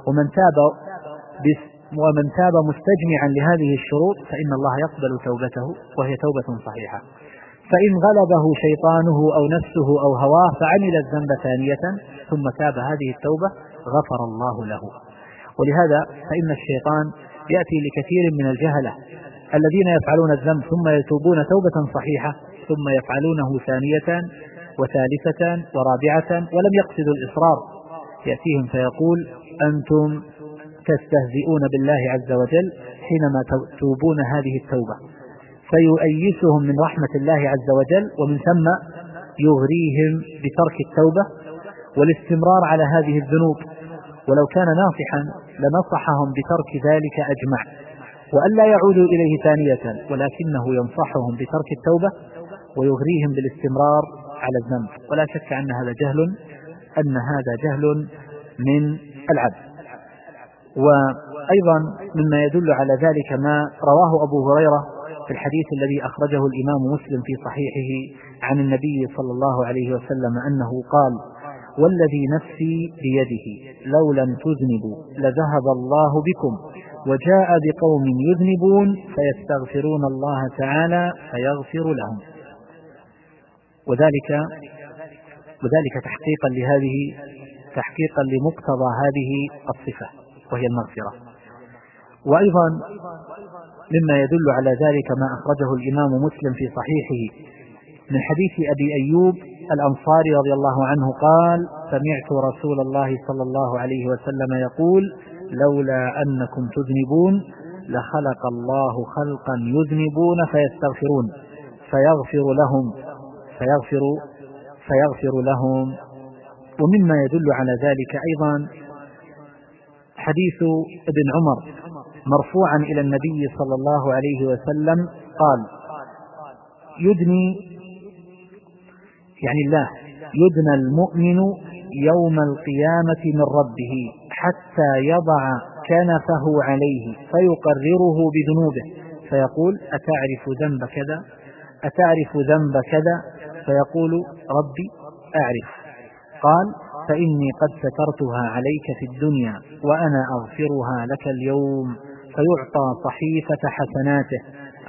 ومن تاب مستجمعا لهذه الشروط فإن الله يقبل توبته وهي توبة صحيحة. فإن غلبه شيطانه أو نفسه أو هواه فعمل الذنب ثانية ثم تاب هذه التوبة غفر الله له. ولهذا فإن الشيطان يأتي لكثير من الجهلة الذين يفعلون الذنب ثم يتوبون توبة صحيحة ثم يفعلونه ثانية وثالثة ورابعة ولم يقصدوا الإصرار، يأتيهم فيقول: أنتم تستهزئون بالله عز وجل حينما توبون هذه التوبة، فيؤيسهم من رحمة الله عز وجل، ومن ثم يغريهم بترك التوبة والاستمرار على هذه الذنوب، ولو كان ناصحا لنصحهم بترك ذلك أجمع وأن لا يعودوا إليه ثانية، ولكنه ينصحهم بترك التوبة ويغريهم بالاستمرار على الذنب. ولا شك أن هذا جهل من العبد. وأيضا مما يدل على ذلك ما رواه أبو هريرة في الحديث الذي أخرجه الإمام مسلم في صحيحه عن النبي صلى الله عليه وسلم أنه قال: والذي نفسي بيده لو لم تذنبوا لذهب الله بكم وجاء بقوم يذنبون فيستغفرون الله تعالى فيغفر لهم. وذلك تحقيقا لمقتضى هذه الصفة وهي المغفرة. وأيضا مما يدل على ذلك ما أخرجه الإمام مسلم في صحيحه من حديث أبي أيوب الأنصاري رضي الله عنه قال: سمعت رسول الله صلى الله عليه وسلم يقول: لولا أنكم تذنبون لخلق الله خلقا يذنبون فيستغفرون فيغفر لهم. ومما يدل على ذلك أيضا حديث ابن عمر مرفوعا إلى النبي صلى الله عليه وسلم قال: يدنى المؤمن يوم القيامة من ربه حتى يضع كنفه عليه فيقرره بذنوبه فيقول: أتعرف ذنب كذا؟ أتعرف ذنب كذا؟ فيقول: ربي أعرف. قال: فإني قد سترتها عليك في الدنيا وأنا أغفرها لك اليوم، فيعطى صحيفة حسناته.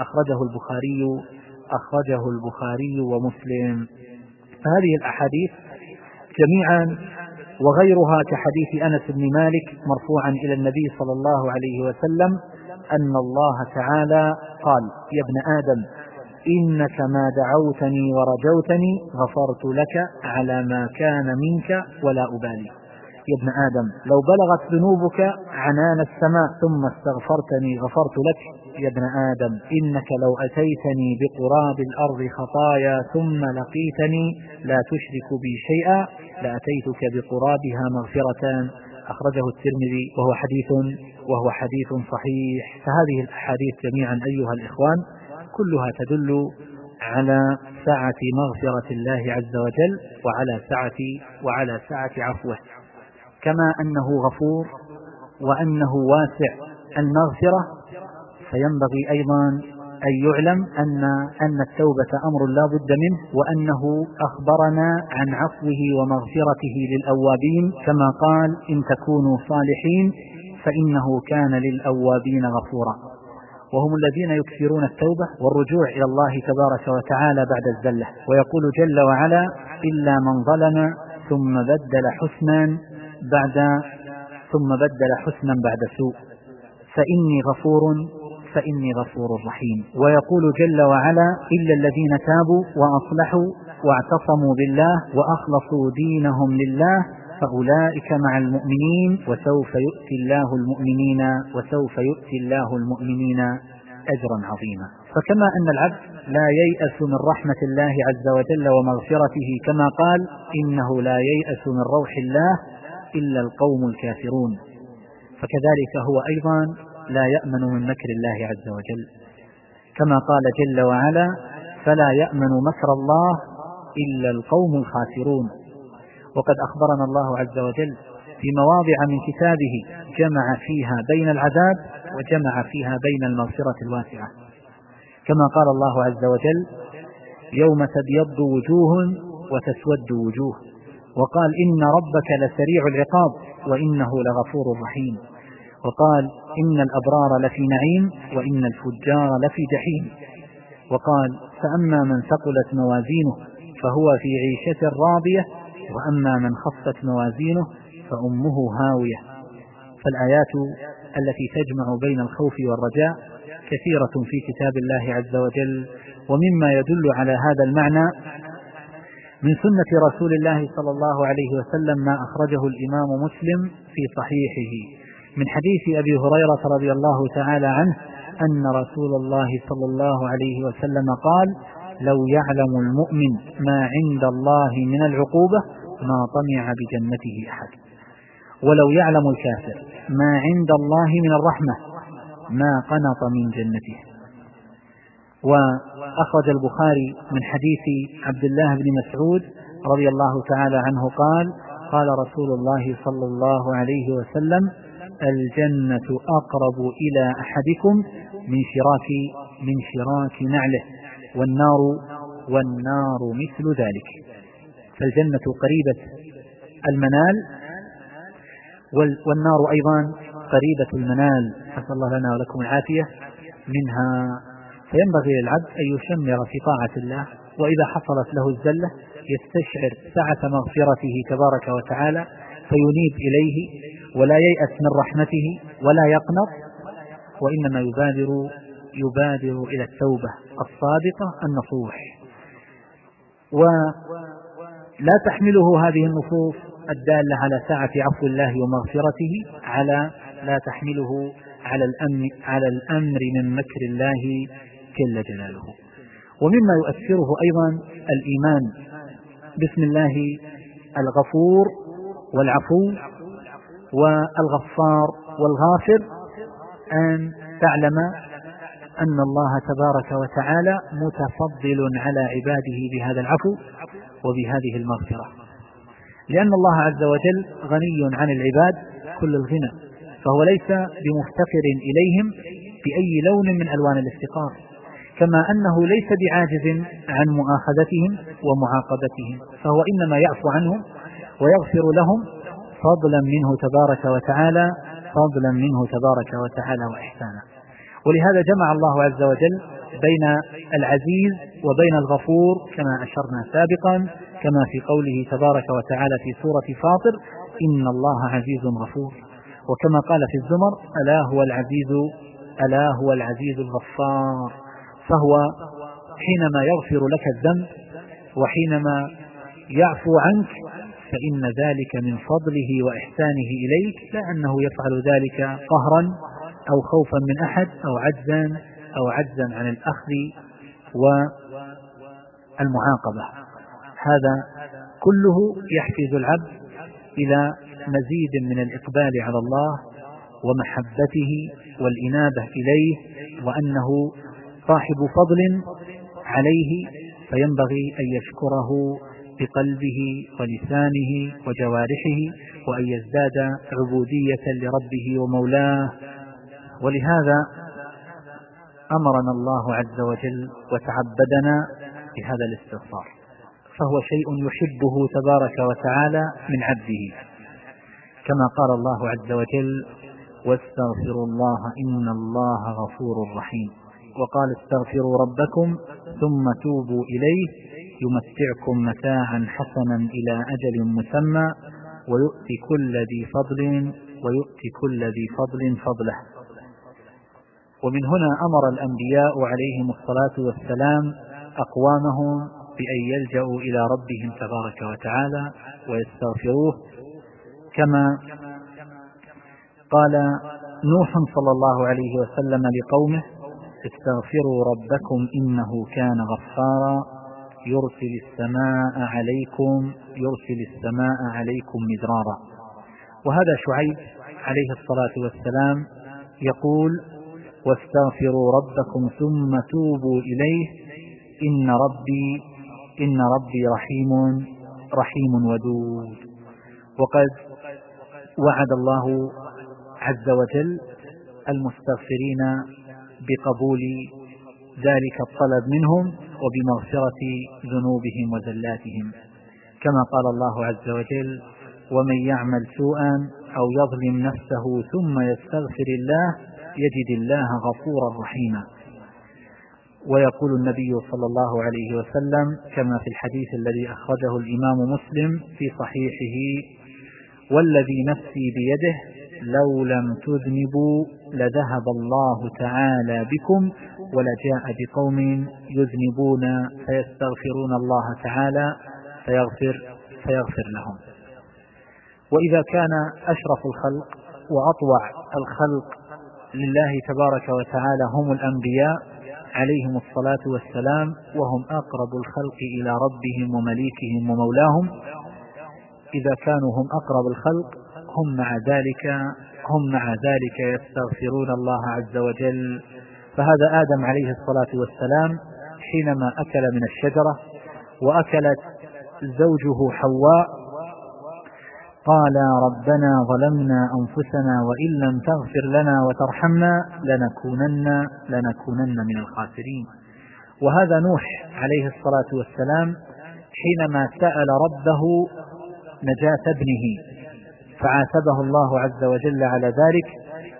أخرجه البخاري ومسلم. فهذه الأحاديث جميعا وغيرها كحديث أنس بن مالك مرفوعا إلى النبي صلى الله عليه وسلم أن الله تعالى قال: يا ابن آدم إنك ما دعوتني ورجوتني غفرت لك على ما كان منك ولا أبالي. يا ابن آدم لو بلغت ذنوبك عنان السماء ثم استغفرتني غفرت لك. يا ابن آدم إنك لو أتيتني بقراب الأرض خطايا ثم لقيتني لا تشرك بي شيئا لأتيتك بقرابها مغفرة. أخرجه الترمذي وهو حديث صحيح. فهذه الأحاديث جميعا أيها الإخوان كلها تدل على سعة مغفرة الله عز وجل وعلى سعة عفوه، كما أنه غفور وأنه واسع المغفرة. فينبغي أيضا أن يعلم أن التوبة أمر لا بد منه، وأنه أخبرنا عن عفوه ومغفرته للأوابين، كما قال إن تكونوا صالحين فإنه كان للأوابين غفورا، وهم الذين يكثرون التوبة والرجوع إلى الله تبارك وتعالى بعد الزلة. ويقول جل وعلا إلا من ظلم ثم بدل حسنا بعد سوء فإني غفور رحيم. ويقول جل وعلا إلا الذين تابوا وأصلحوا واعتصموا بالله وأخلصوا دينهم لله فأولئك مع المؤمنين وسوف يؤتي الله المؤمنين أجرا عظيما. فكما أن العبد لا ييأس من رحمة الله عز وجل ومغفرته، كما قال إنه لا ييأس من روح الله إلا القوم الكافرون، فكذلك هو أيضا لا يأمن من مكر الله عز وجل، كما قال جل وعلا فلا يأمن مكر الله إلا القوم الخاسرون. وقد أخبرنا الله عز وجل في مواضع من كتابه جمع فيها بين العذاب وجمع فيها بين المغفرة الواسعة، كما قال الله عز وجل يوم تبيض وجوه وتسود وجوه، وقال إن ربك لسريع العقاب وإنه لغفور رحيم، وقال إن الأبرار لفي نعيم وإن الفجار لفي جحيم، وقال فأما من ثقلت موازينه فهو في عيشة راضية وأما من خفت موازينه فأمه هاوية. فالآيات التي تجمع بين الخوف والرجاء كثيرة في كتاب الله عز وجل. ومما يدل على هذا المعنى من سنة رسول الله صلى الله عليه وسلم ما أخرجه الإمام مسلم في صحيحه من حديث أبي هريرة رضي الله تعالى عنه أن رسول الله صلى الله عليه وسلم قال لو يعلم المؤمن ما عند الله من العقوبة ما طمع بجنته أحد، ولو يعلم الكافر ما عند الله من الرحمة ما قنط من جنته. وأخرج البخاري من حديث عبد الله بن مسعود رضي الله تعالى عنه قال رسول الله صلى الله عليه وسلم الجنة أقرب إلى أحدكم من شراك نعله والنار مثل ذلك. فالجنة قريبة المنال والنار أيضا قريبة المنال، نسأل الله لنا ولكم العافية منها. فينبغي للعبد أن يشمر في طاعة الله، وإذا حصلت له الزلة يستشعر سعة مغفرته تبارك وتعالى فينيب إليه ولا ييأس من رحمته ولا يقنط، وإنما يبادر إلى التوبة الصادقة النصوح. ولا تحمله هذه النصوص الدالة على سعة عفو الله ومغفرته لا تحمله على الأمر من مكر الله جل جلاله. ومما يؤثره أيضا الإيمان باسم الله الغفور والعفو والغفار والغافر، أن تعلم أن الله تبارك وتعالى متفضل على عباده بهذا العفو وبهذه المغفرة، لأن الله عز وجل غني عن العباد كل الغنى، فهو ليس بمفتقر إليهم بأي لون من ألوان الافتقار، كما أنه ليس بعاجز عن مؤاخذتهم ومعاقبتهم، فهو إنما يعفو عنهم ويغفر لهم فضلا منه تبارك وتعالى وإحسانا. ولهذا جمع الله عز وجل بين العزيز وبين الغفور كما أشرنا سابقا، كما في قوله تبارك وتعالى في سورة فاطر إن الله عزيز غفور، وكما قال في الزمر ألا هو العزيز الغفار. فهو حينما يغفر لك الذنب وحينما يعفو عنك فإن ذلك من فضله وإحسانه إليك، لا أنه يفعل ذلك قهرا أو خوفا من أحد أو عجزا عن الأخذ والمعاقبة. هذا كله يحفز العبد إلى مزيد من الإقبال على الله ومحبته والإنابة إليه، وأنه صاحب فضل عليه فينبغي أن يشكره بقلبه ولسانه وجوارحه، وأن يزداد عبودية لربه ومولاه. ولهذا أمرنا الله عز وجل وتعبدنا بهذا الاستغفار، فهو شيء يحبه تبارك وتعالى من عبده، كما قال الله عز وجل: واستغفروا الله إن الله غفور رحيم. وقال: استغفروا ربكم ثم توبوا إليه يمتعكم متاعا حسنا إلى أجل مسمى ويؤتي كل ذي فضل فضله. ومن هنا أمر الأنبياء عليهم الصلاة والسلام أقوامهم بأن يلجأوا إلى ربهم تبارك وتعالى ويستغفروه، كما قال نوح صلى الله عليه وسلم لقومه: استغفروا ربكم إنه كان غفارا يرسل السماء عليكم مدرارا. وهذا شعيب عليه الصلاة والسلام يقول: واستغفروا ربكم ثم توبوا إليه إن ربي رحيم ودود. وقد وعد الله عز وجل المستغفرين بقبول ذلك الطلب منهم وبمغفرة ذنوبهم وزلاتهم، كما قال الله عز وجل: ومن يعمل سوءا أو يظلم نفسه ثم يستغفر الله يجد الله غفورا رحيما. ويقول النبي صلى الله عليه وسلم كما في الحديث الذي أخرجه الإمام مسلم في صحيحه: والذي نفسي بيده لو لم تذنبوا لذهب الله تعالى بكم ولجاء بقوم يذنبون فيستغفرون الله تعالى فيغفر لهم. وإذا كان أشرف الخلق وأطوع الخلق لله تبارك وتعالى هم الأنبياء عليهم الصلاة والسلام، وهم أقرب الخلق إلى ربهم ومليكهم ومولاهم، إذا كانوا هم أقرب الخلق هم مع ذلك يستغفرون الله عز وجل. فهذا آدم عليه الصلاة والسلام حينما أكل من الشجرة وأكلت زوجه حواء قال: ربنا ظلمنا أنفسنا وإن لم تغفر لنا وترحمنا لنكونن من الخاسرين. وهذا نوح عليه الصلاة والسلام حينما سأل ربه نجاة ابنه فعاتبه الله عز وجل على ذلك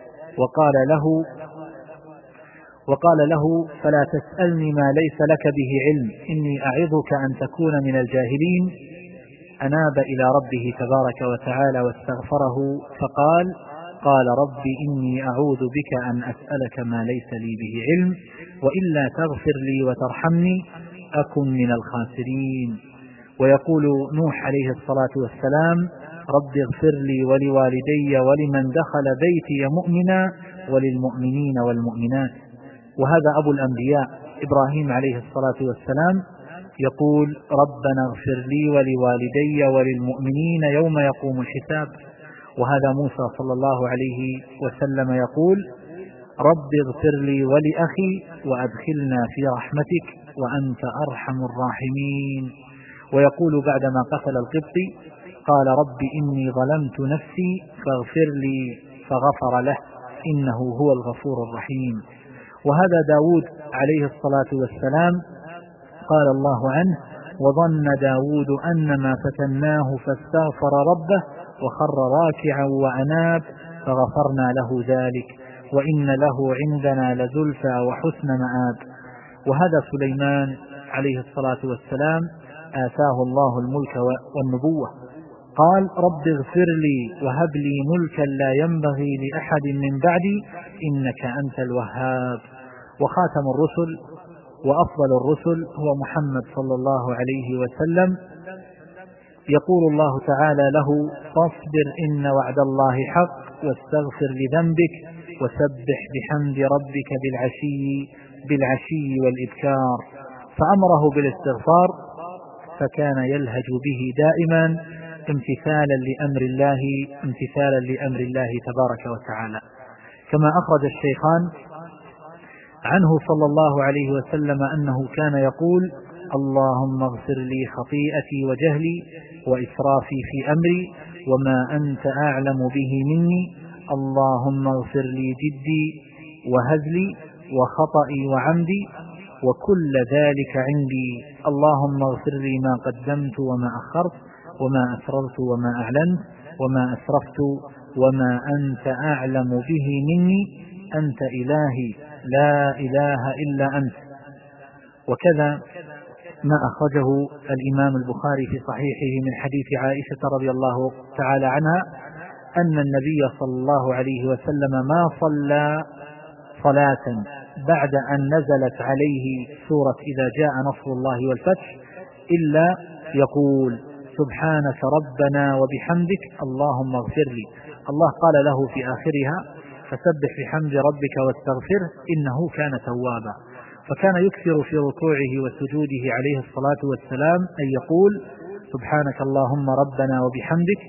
وقال له: فلا تسألني ما ليس لك به علم إني أعظك أن تكون من الجاهلين. أناب إلى ربه تبارك وتعالى واستغفره قال: رب إني أعوذ بك أن أسألك ما ليس لي به علم وإلا تغفر لي وترحمني أكن من الخاسرين. ويقول نوح عليه الصلاة والسلام: رب اغفر لي ولوالدي ولمن دخل بيتي مؤمنا وللمؤمنين والمؤمنات. وهذا أبو الأنبياء إبراهيم عليه الصلاة والسلام يقول: ربنا اغفر لي ولوالدي وللمؤمنين يوم يقوم الحساب. وهذا موسى صلى الله عليه وسلم يقول: رب اغفر لي ولأخي وأدخلنا في رحمتك وأنت أرحم الراحمين. ويقول بعدما قتل القبطي: قال: رب إني ظلمت نفسي فاغفر لي فغفر له إنه هو الغفور الرحيم. وهذا داود عليه الصلاة والسلام قال الله عنه: وظن داود أنما فتناه فاستغفر ربه وخر راكعا وأناب فغفرنا له ذلك وإن له عندنا لزلفى وحسن مآب. وهذا سليمان عليه الصلاة والسلام آتاه الله الملك والنبوة، قال: رب اغفر لي وهب لي ملكا لا ينبغي لأحد من بعدي إنك أنت الوهاب. وخاتم الرسل وأفضل الرسل هو محمد صلى الله عليه وسلم، يقول الله تعالى له: فاصبر إن وعد الله حق واستغفر لذنبك وسبح بحمد ربك بالعشي والإبكار. فأمره بالاستغفار فكان يلهج به دائما امتثالا لأمر الله تبارك وتعالى. كما أخرج الشيخان عنه صلى الله عليه وسلم أنه كان يقول: اللهم اغفر لي خطيئتي وجهلي وإسرافي في أمري وما أنت أعلم به مني، اللهم اغفر لي جدي وهزلي وخطئي وعمدي وكل ذلك عندي، اللهم اغفر لي ما قدمت وما أخرت وما أسررت وما أعلنت وما أسرفت وما أنت أعلم به مني، أنت إلهي لا إله إلا أنت. وكذا ما أخرجه الإمام البخاري في صحيحه من حديث عائشة رضي الله تعالى عنها أن النبي صلى الله عليه وسلم ما صلى صلاة بعد أن نزلت عليه سورة إذا جاء نصر الله والفتح إلا يقول: سبحانك ربنا وبحمدك اللهم اغفر لي. الله قال له في آخرها: فسبح بحمد ربك واستغفره إنه كان توابا. فكان يكثر في ركوعه وسجوده عليه الصلاة والسلام أن يقول: سبحانك اللهم ربنا وبحمدك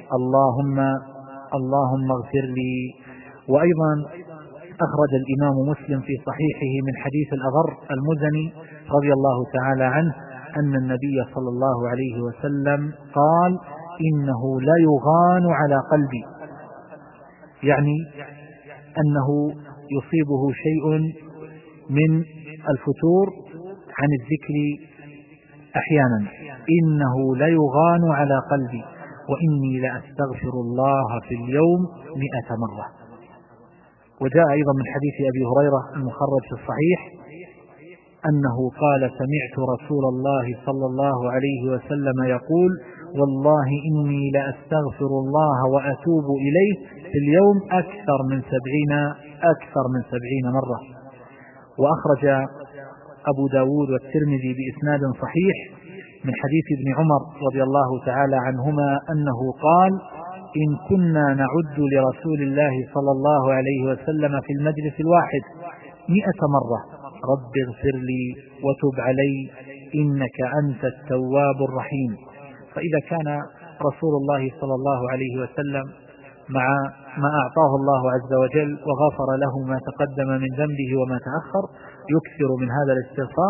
اللهم اغفر لي. وأيضا أخرج الإمام مسلم في صحيحه من حديث الأغر المزني رضي الله تعالى عنه أن النبي صلى الله عليه وسلم قال: إنه لا يغان على قلبي، يعني أنه يصيبه شيء من الفتور عن الذكر أحيانا، إنه لا يغان على قلبي وإني لأستغفر الله في اليوم 100 مرة. وجاء أيضا من حديث أبي هريرة المخرج في الصحيح أنه قال: سمعت رسول الله صلى الله عليه وسلم يقول: والله إني لأستغفر الله وأتوب إليه في اليوم أكثر من 70 مرة. وأخرج أبو داود والترمذي بإسناد صحيح من حديث ابن عمر رضي الله تعالى عنهما أنه قال: إن كنا نعد لرسول الله صلى الله عليه وسلم في المجلس الواحد 100 مرة: رب اغفر لي وتب علي إنك أنت التواب الرحيم. فإذا كان رسول الله صلى الله عليه وسلم مع ما أعطاه الله عز وجل وغفر له ما تقدم من ذنبه وما تأخر يكثر من هذا الاستغفار،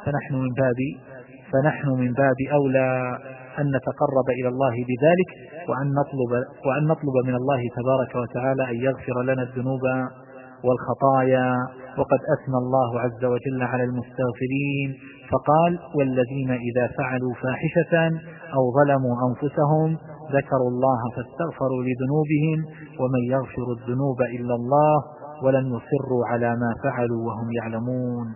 فنحن من باب أولى أن نتقرب إلى الله بذلك وأن نطلب من الله تبارك وتعالى أن يغفر لنا الذنوب والخطايا. وقد أثنى الله عز وجل على المستغفرين فقال: والذين إذا فعلوا فاحشة أو ظلموا أنفسهم ذكروا الله فاستغفروا لذنوبهم ومن يغفر الذنوب إلا الله ولن يصروا على ما فعلوا وهم يعلمون.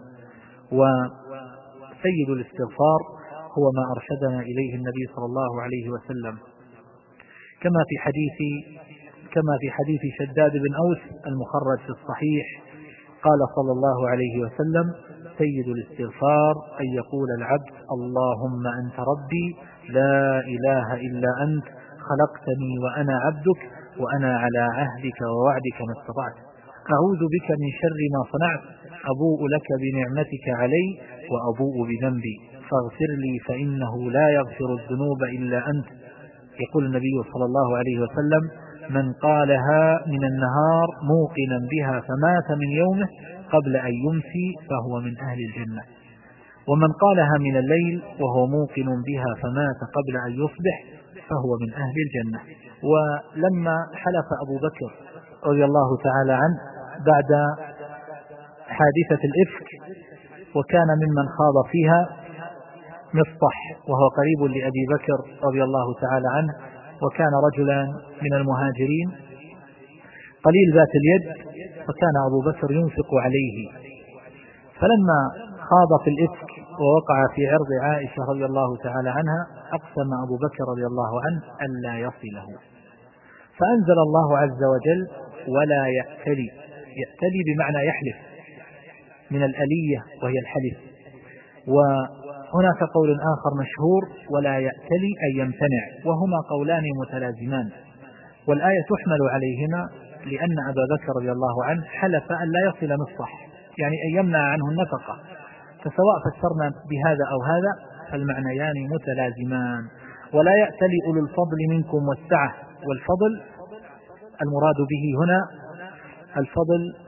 وسيد الاستغفار هو ما أرشدنا إليه النبي صلى الله عليه وسلم، كما في حديث شداد بن أوس المخرج في الصحيح قال صلى الله عليه وسلم: سيد الاستغفار أن يقول العبد: اللهم أنت ربي لا إله إلا أنت خلقتني وأنا عبدك وأنا على عهدك ووعدك ما استطعت، أعوذ بك من شر ما صنعت، أبوء لك بنعمتك علي وأبوء بذنبي فاغفر لي فإنه لا يغفر الذنوب إلا أنت. يقول النبي صلى الله عليه وسلم: من قالها من النهار موقنا بها فمات من يومه قبل أن يمسي فهو من أهل الجنة، ومن قالها من الليل وهو موقن بها فمات قبل أن يصبح فهو من أهل الجنة. ولما حلف أبو بكر رضي الله تعالى عنه بعد حادثة الإفك وكان ممن خاض فيها مصطح وهو قريب لأبي بكر رضي الله تعالى عنه، وكان رجلا من المهاجرين قليل ذات اليد، وكان أبو بكر ينفق عليه، فلما خاض في الإفك ووقع في عرض عائشة رضي الله تعالى عنها أقسم أبو بكر رضي الله عنه ألا يصله، فأنزل الله عز وجل: ولا يأتلي بمعنى يحلف، من الألية وهي الحلف. وهناك قول آخر مشهور: ولا يأتلي أن يمتنع، وهما قولان متلازمان، والآية تحمل عليهما لأن أبا بكر رضي الله عنه حلف أن لا يصل مصطح، يعني أن يمنع عنه النفقة، فسواء فسرنا بهذا أو هذا فالمعنيان متلازمان. ولا يأتلي أولو الفضل منكم والسعة، والفضل المراد به هنا الفضل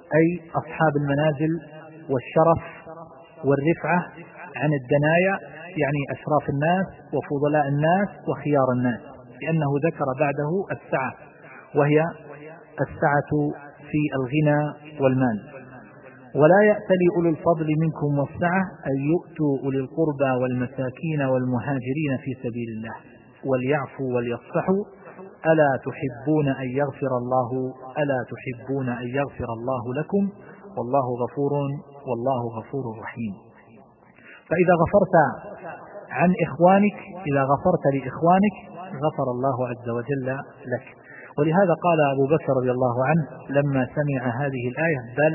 أي أصحاب المنازل والشرف والرفعة عن الدنايا، يعني أشراف الناس وفضلاء الناس وخيار الناس، لأنه ذكر بعده السعة، وهي السعة في الغنى والمال. ولا يأتل أولو الفضل منكم والسعة أن يؤتوا أولي القربى والمساكين والمهاجرين في سبيل الله وليعفوا وليصفحوا ألا تحبون أن يغفر الله لكم والله غفور رحيم. فإذا غفرت عن إخوانك، إذا غفرت لإخوانك غفر الله عز وجل لك. ولهذا قال أبو بكر رضي الله عنه لما سمع هذه الآية: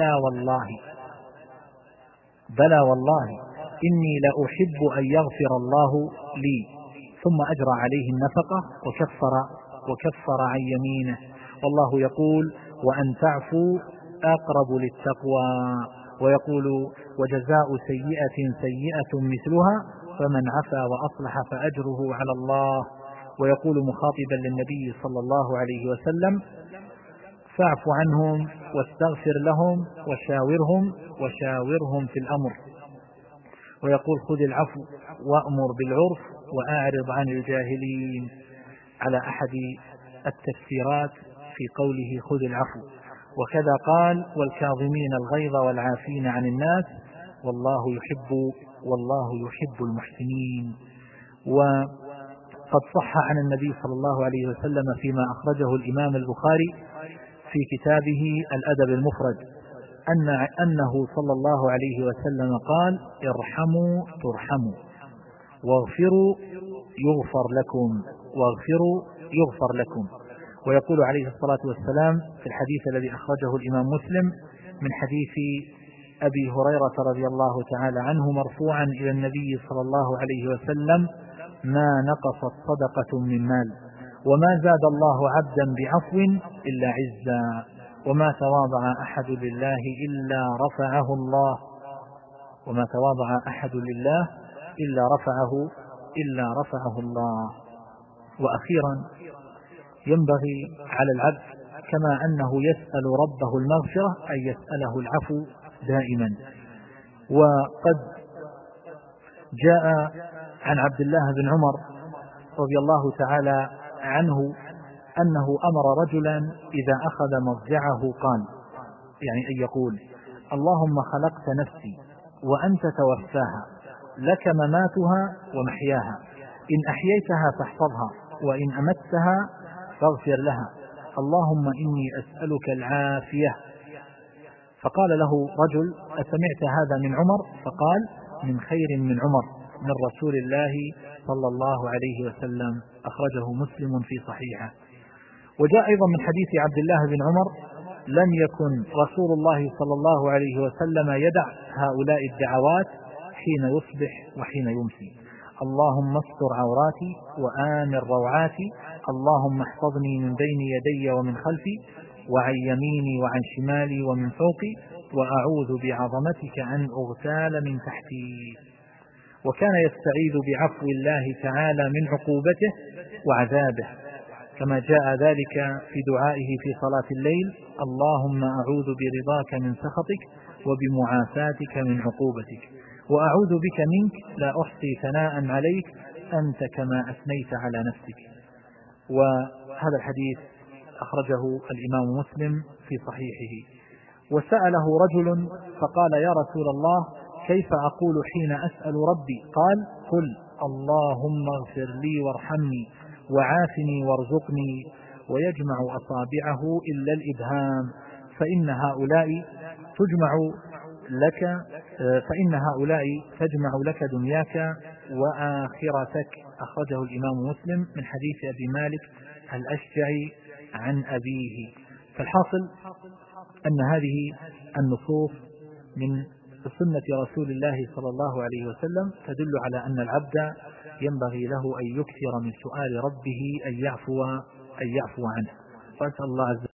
بلى والله إني لأحب أن يغفر الله لي، ثم أجرى عليه النفقة وكفر عن يمينه، والله يقول: وأن تعفوا أقرب للتقوى، ويقول: وجزاء سيئة مثلها فمن عفا وأصلح فأجره على الله. ويقول مخاطبا للنبي صلى الله عليه وسلم: فاعف عنهم واستغفر لهم وشاورهم في الأمر. ويقول: خذ العفو وأمر بالعرف وأعرض عن الجاهلين، على أحد التفسيرات في قوله خذ العفو. وكذا قال: والكاظمين الغيظ والعافين عن الناس والله يحب المحسنين. وقد صح عن النبي صلى الله عليه وسلم فيما أخرجه الإمام البخاري في كتابه الأدب المفرد أنه صلى الله عليه وسلم قال: ارحموا ترحموا، واغفروا يغفر لكم. ويقول عليه الصلاة والسلام في الحديث الذي أخرجه الإمام مسلم من حديث أبي هريرة رضي الله تعالى عنه مرفوعا إلى النبي صلى الله عليه وسلم: ما نقصت صدقة من مال، وما زاد الله عبدا بعفو إلا عزا، وما تواضع أحد لله إلا رفعه الله. وأخيرا ينبغي على العبد كما أنه يسأل ربه المغفرة أن يسأله العفو دائما. وقد جاء عن عبد الله بن عمر رضي الله تعالى عنه أنه أمر رجلا إذا أخذ مضجعه قال، يعني أن يقول: اللهم خلقت نفسي وأنت توفاها، لك مماتها ومحياها، إن أحييتها فاحفظها، وإن أمتها فاغفر لها، اللهم إني أسألك العافية. فقال له رجل: أسمعت هذا من عمر؟ فقال: من خير من عمر، من رسول الله صلى الله عليه وسلم، أخرجه مسلم في صحيحه. وجاء أيضا من حديث عبد الله بن عمر: لم يكن رسول الله صلى الله عليه وسلم يدع هؤلاء الدعوات حين يصبح وحين يمسي: اللهم استر عوراتي وآمن روعاتي، اللهم احفظني من بين يدي ومن خلفي وعن يميني وعن شمالي ومن فوقي، وأعوذ بعظمتك أن أغتال من تحتي. وكان يستعيذ بعفو الله تعالى من عقوبته وعذابه، كما جاء ذلك في دعائه في صلاة الليل: اللهم أعوذ برضاك من سخطك وبمعافاتك من عقوبتك، وأعوذ بك منك لا أحصي ثناء عليك أنت كما أثنيت على نفسك. وهذا الحديث أخرجه الإمام مسلم في صحيحه. وسأله رجل فقال: يا رسول الله، كيف أقول حين أسأل ربي؟ قال: قل اللهم اغفر لي وارحمني وعافني وارزقني، ويجمع أصابعه إلا الإبهام، فإن هؤلاء تجمع لك دنياك وآخرتك، أخرجه الإمام مسلم من حديث أبي مالك الأشجعي عن أبيه. فالحاصل أن هذه النصوص من سنة رسول الله صلى الله عليه وسلم تدل على أن العبد ينبغي له أن يكثر من سؤال ربه أن يعفو عنه. وأسأل الله عز